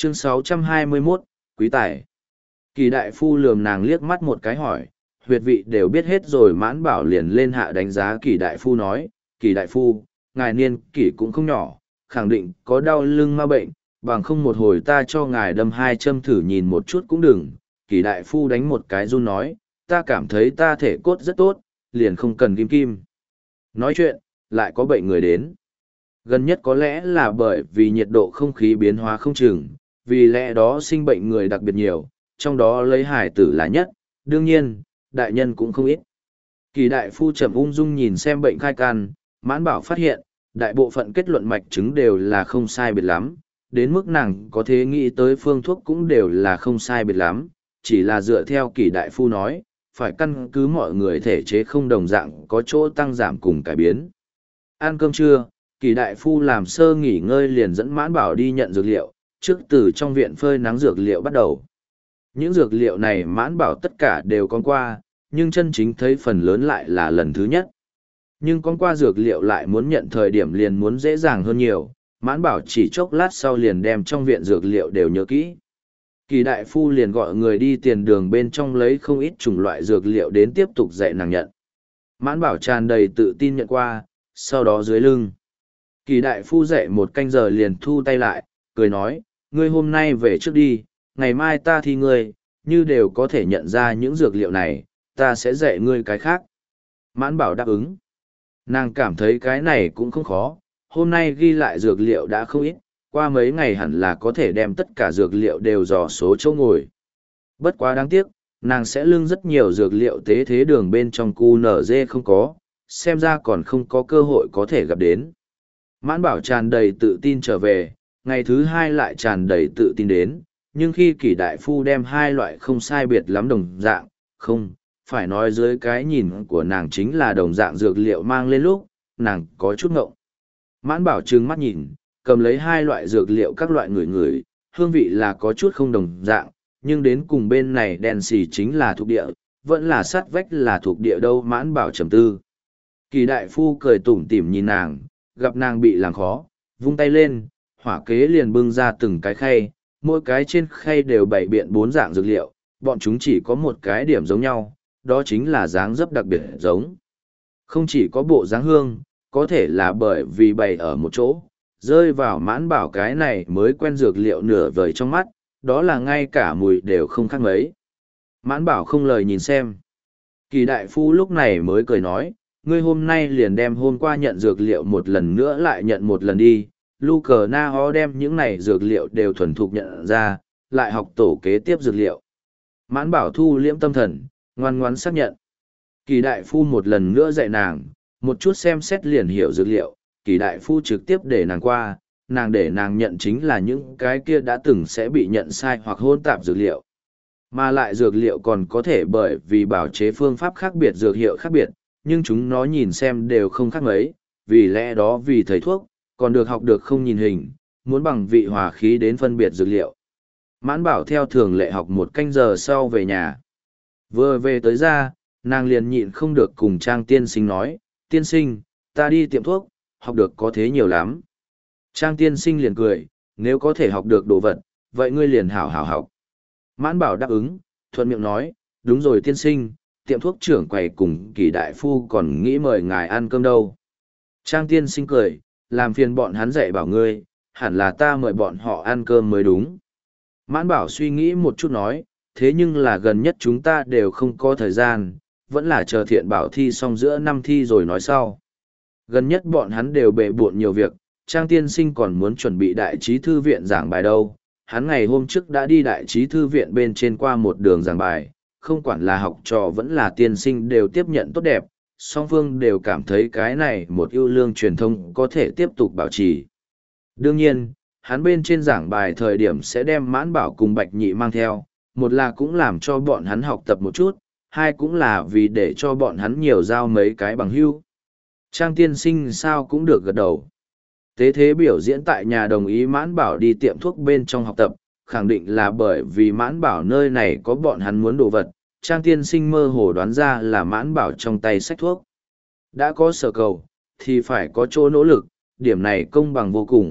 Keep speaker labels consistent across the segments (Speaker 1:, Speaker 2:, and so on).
Speaker 1: Chương 621, Quý Tài. Kỳ đại phu lườm nàng liếc mắt một cái hỏi, huyệt vị đều biết hết rồi. Mãn Bảo liền lên hạ đánh giá kỳ đại phu nói, kỳ đại phu, ngài niên kỷ cũng không nhỏ, khẳng định có đau lưng ma bệnh, bằng không một hồi ta cho ngài đâm 2 châm thử nhìn một chút cũng đừng. Kỳ đại phu đánh một cái run nói, ta cảm thấy ta thể cốt rất tốt, liền không cần kim kim. Nói chuyện, lại có bệnh người đến. Gần nhất có lẽ là bởi vì nhiệt độ không khí biến hóa không chừng, vì lẽ đó sinh bệnh người đặc biệt nhiều, trong đó lấy hải tử là nhất, đương nhiên, đại nhân cũng không ít. Kỳ đại phu trầm ung dung nhìn xem bệnh khai can, Mãn Bảo phát hiện, đại bộ phận kết luận mạch chứng đều là không sai biệt lắm, đến mức nàng có thể nghĩ tới phương thuốc cũng đều là không sai biệt lắm, chỉ là dựa theo kỳ đại phu nói, phải căn cứ mọi người thể chế không đồng dạng có chỗ tăng giảm cùng cải biến. Ăn cơm trưa, kỳ đại phu làm sơ nghỉ ngơi liền dẫn Mãn Bảo đi nhận dược liệu, trước từ trong viện phơi nắng dược liệu bắt đầu. Những dược liệu này Mãn Bảo tất cả đều con qua, nhưng chân chính thấy phần lớn lại là lần thứ nhất. Nhưng con qua dược liệu lại muốn nhận thời điểm liền muốn dễ dàng hơn nhiều, Mãn Bảo chỉ chốc lát sau liền đem trong viện dược liệu đều nhớ kỹ. Kỳ đại phu liền gọi người đi tiền đường bên trong lấy không ít chủng loại dược liệu đến tiếp tục dạy nàng nhận. Mãn Bảo tràn đầy tự tin nhận qua, sau đó dưới lưng. Kỳ đại phu dạy 1 canh giờ liền thu tay lại, cười nói, ngươi hôm nay về trước đi, ngày mai ta thi ngươi, như đều có thể nhận ra những dược liệu này, ta sẽ dạy ngươi cái khác. Mãn Bảo đáp ứng. Nàng cảm thấy cái này cũng không khó, hôm nay ghi lại dược liệu đã không ít, qua mấy ngày hẳn là có thể đem tất cả dược liệu đều dò số chỗ ngồi. Bất quá đáng tiếc, nàng sẽ lưng rất nhiều dược liệu tế thế đường bên trong QNZ không có, xem ra còn không có cơ hội có thể gặp đến. Mãn Bảo tràn đầy tự tin trở về, ngày thứ 2 lại tràn đầy tự tin đến, nhưng khi Kỷ đại phu đem 2 loại không sai biệt lắm đồng dạng, không, phải nói dưới cái nhìn của nàng chính là đồng dạng dược liệu mang lên lúc, nàng có chút ngộng. Mãn Bảo trừng mắt nhìn, cầm lấy 2 loại dược liệu các loại người, hương vị là có chút không đồng dạng, nhưng đến cùng bên này đen xì chính là thuộc địa, vẫn là sát vách là thuộc địa đâu. Mãn Bảo trầm tư. Kỳ đại phu cười tủm tỉm nhìn nàng, gặp nàng bị làm khó, vung tay lên, hỏa kế liền bưng ra từng cái khay, mỗi cái trên khay đều bày biện 4 dạng dược liệu, bọn chúng chỉ có một cái điểm giống nhau, đó chính là dáng dấp đặc biệt giống. Không chỉ có bộ dáng hương, có thể là bởi vì bày ở một chỗ, rơi vào Mãn Bảo cái này mới quen dược liệu nửa vời trong mắt, đó là ngay cả mùi đều không khác mấy. Mãn Bảo không lời nhìn xem. Kỳ đại phu lúc này mới cười nói, ngươi hôm nay liền đem hôm qua nhận dược liệu một lần nữa lại nhận một lần đi. Lu cờ na ho đem những này dược liệu đều thuần thục nhận ra, lại học tổ kế tiếp dược liệu. Mãn Bảo thu liễm tâm thần, ngoan ngoãn xác nhận. Kỳ đại phu một lần nữa dạy nàng, một chút xem xét liền hiểu dược liệu. Kỳ đại phu trực tiếp để nàng qua, nàng để nàng nhận chính là những cái kia đã từng sẽ bị nhận sai hoặc hôn tạp dược liệu. Mà lại dược liệu còn có thể bởi vì bảo chế phương pháp khác biệt dược hiệu khác biệt, nhưng chúng nó nhìn xem đều không khác mấy, vì lẽ đó vì thầy thuốc, còn được học được không nhìn hình, muốn bằng vị hòa khí đến phân biệt dược liệu. Mãn Bảo theo thường lệ học 1 canh giờ sau về nhà. Vừa về tới ra, nàng liền nhịn không được cùng Trang tiên sinh nói, tiên sinh, ta đi tiệm thuốc, học được có thế nhiều lắm. Trang tiên sinh liền cười, nếu có thể học được đồ vật, vậy ngươi liền hảo hảo học. Mãn Bảo đáp ứng, thuận miệng nói, đúng rồi tiên sinh, tiệm thuốc trưởng quầy cùng Kỳ đại phu còn nghĩ mời ngài ăn cơm đâu. Trang tiên sinh cười, làm phiền bọn hắn dạy bảo ngươi, hẳn là ta mời bọn họ ăn cơm mới đúng. Mãn Bảo suy nghĩ một chút nói, thế nhưng là gần nhất chúng ta đều không có thời gian, vẫn là chờ Thiện Bảo thi xong giữa năm thi rồi nói sau. Gần nhất bọn hắn đều bệ bộn nhiều việc, Trang tiên sinh còn muốn chuẩn bị đại trí thư viện giảng bài đâu. Hắn ngày hôm trước đã đi đại trí thư viện bên trên qua một đường giảng bài, không quản là học trò vẫn là tiên sinh đều tiếp nhận tốt đẹp, song phương đều cảm thấy cái này một ưu lương truyền thông có thể tiếp tục bảo trì. Đương nhiên, hắn bên trên giảng bài thời điểm sẽ đem Mãn Bảo cùng Bạch Nhị mang theo, một là cũng làm cho bọn hắn học tập một chút, hai cũng là vì để cho bọn hắn nhiều giao mấy cái bằng hữu. Trang tiên sinh sao cũng được gật đầu. Tế thế biểu diễn tại nhà đồng ý Mãn Bảo đi tiệm thuốc bên trong học tập, khẳng định là bởi vì Mãn Bảo nơi này có bọn hắn muốn đồ vật. Trang tiên sinh mơ hồ đoán ra là Mãn Bảo trong tay sách thuốc. Đã có sở cầu, thì phải có chỗ nỗ lực, điểm này công bằng vô cùng,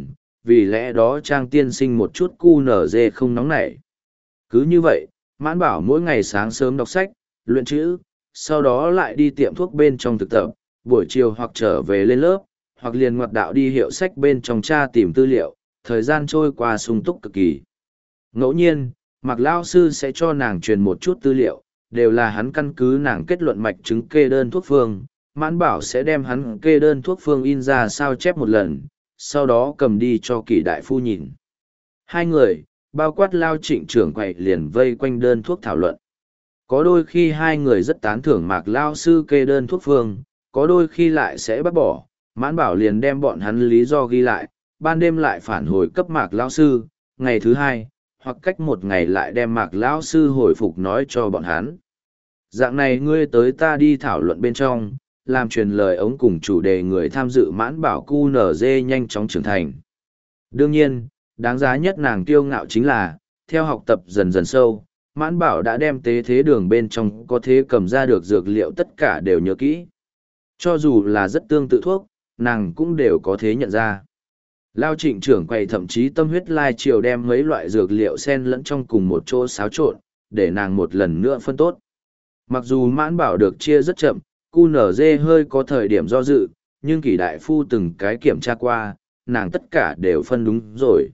Speaker 1: vì lẽ đó Trang tiên sinh một chút QNZ không nóng nảy. Cứ như vậy, Mãn Bảo mỗi ngày sáng sớm đọc sách, luyện chữ, sau đó lại đi tiệm thuốc bên trong thực tập, buổi chiều hoặc trở về lên lớp, hoặc liền ngoặt đạo đi hiệu sách bên trong tra tìm tư liệu, thời gian trôi qua sung túc cực kỳ. Ngẫu nhiên, Mạc Lao sư sẽ cho nàng truyền một chút tư liệu, đều là hắn căn cứ nàng kết luận mạch chứng kê đơn thuốc phương, Mãn Bảo sẽ đem hắn kê đơn thuốc phương in ra sao chép một lần, sau đó cầm đi cho Kỷ đại phu nhìn. Hai người, bao quát Lao Trịnh trưởng quầy liền vây quanh đơn thuốc thảo luận. Có đôi khi hai người rất tán thưởng Mạc Lao sư kê đơn thuốc phương, có đôi khi lại sẽ bác bỏ, Mãn Bảo liền đem bọn hắn lý do ghi lại, ban đêm lại phản hồi cấp Mạc Lao sư, ngày thứ hai, hoặc cách một ngày lại đem Mạc Lao sư hồi phục nói cho bọn hắn. Dạng này ngươi tới ta đi thảo luận bên trong, làm truyền lời ống cùng chủ đề người tham dự Mãn Bảo QNZ nhanh chóng trưởng thành. Đương nhiên, đáng giá nhất nàng kiêu ngạo chính là, theo học tập dần dần sâu, Mãn Bảo đã đem tế thế đường bên trong có thể cầm ra được dược liệu tất cả đều nhớ kỹ. Cho dù là rất tương tự thuốc, nàng cũng đều có thể nhận ra. Lao Trịnh trưởng quầy thậm chí tâm huyết lai chiều đem mấy loại dược liệu xen lẫn trong cùng một chỗ xáo trộn, để nàng một lần nữa phân tốt. Mặc dù Mãn Bảo được chia rất chậm, QNZ hơi có thời điểm do dự, nhưng Kỷ đại phu từng cái kiểm tra qua, nàng tất cả đều phân đúng rồi.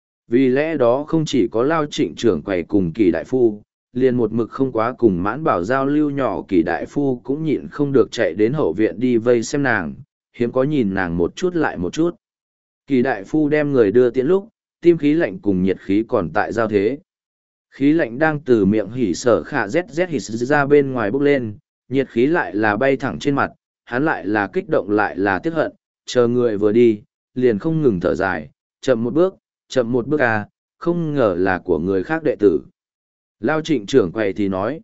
Speaker 1: Vì lẽ đó không chỉ có Lao Trịnh trưởng quầy cùng Kỷ đại phu, liền một mực không quá cùng Mãn Bảo giao lưu nhỏ Kỷ đại phu cũng nhịn không được chạy đến hậu viện đi vây xem nàng, hiếm có nhìn nàng một chút lại một chút. Kỷ đại phu đem người đưa tiễn lúc, tim khí lạnh cùng nhiệt khí còn tại giao thế. Khí lạnh đang từ miệng hỉ sở khả ZZ hỉ ra bên ngoài bốc lên, nhiệt khí lại là bay thẳng trên mặt, hắn lại là kích động lại là tiếc hận, chờ người vừa đi, liền không ngừng thở dài, chậm một bước à, không ngờ là của người khác đệ tử. Lao Trịnh trưởng quầy thì nói,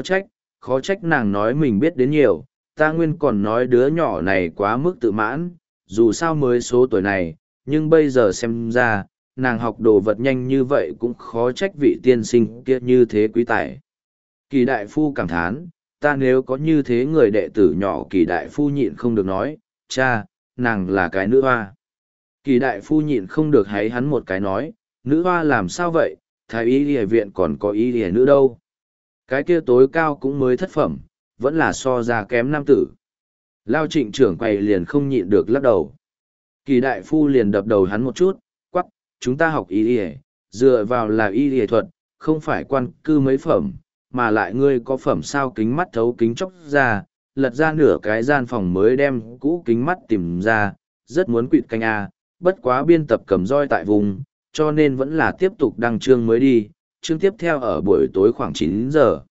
Speaker 1: khó trách nàng nói mình biết đến nhiều, ta nguyên còn nói đứa nhỏ này quá mức tự mãn, dù sao mới số tuổi này, nhưng bây giờ xem ra, nàng học đồ vật nhanh như vậy cũng khó trách vị tiên sinh kia như thế quý tài. Kỳ đại phu cảm thán, ta nếu có như thế người đệ tử nhỏ Kỳ đại phu nhịn không được nói, cha, nàng là cái nữ hoa. Kỳ đại phu nhịn không được háy hắn một cái nói, nữ hoa làm sao vậy, thái y y viện còn có y y nữ đâu. Cái kia tối cao cũng mới thất phẩm, vẫn là so ra kém nam tử. Lao Trịnh trưởng quầy liền không nhịn được lắc đầu. Kỳ đại phu liền đập đầu hắn một chút, quắc, chúng ta học y y, dựa vào là y y thuật, không phải quan cư mấy phẩm, mà lại ngươi có phẩm sao kính mắt thấu kính chóc ra, lật ra nửa cái gian phòng mới đem cũ kính mắt tìm ra, rất muốn quỵt canh a, bất quá biên tập cầm roi tại vùng, cho nên vẫn là tiếp tục đăng chương mới đi, chương tiếp theo ở buổi tối khoảng 9 giờ.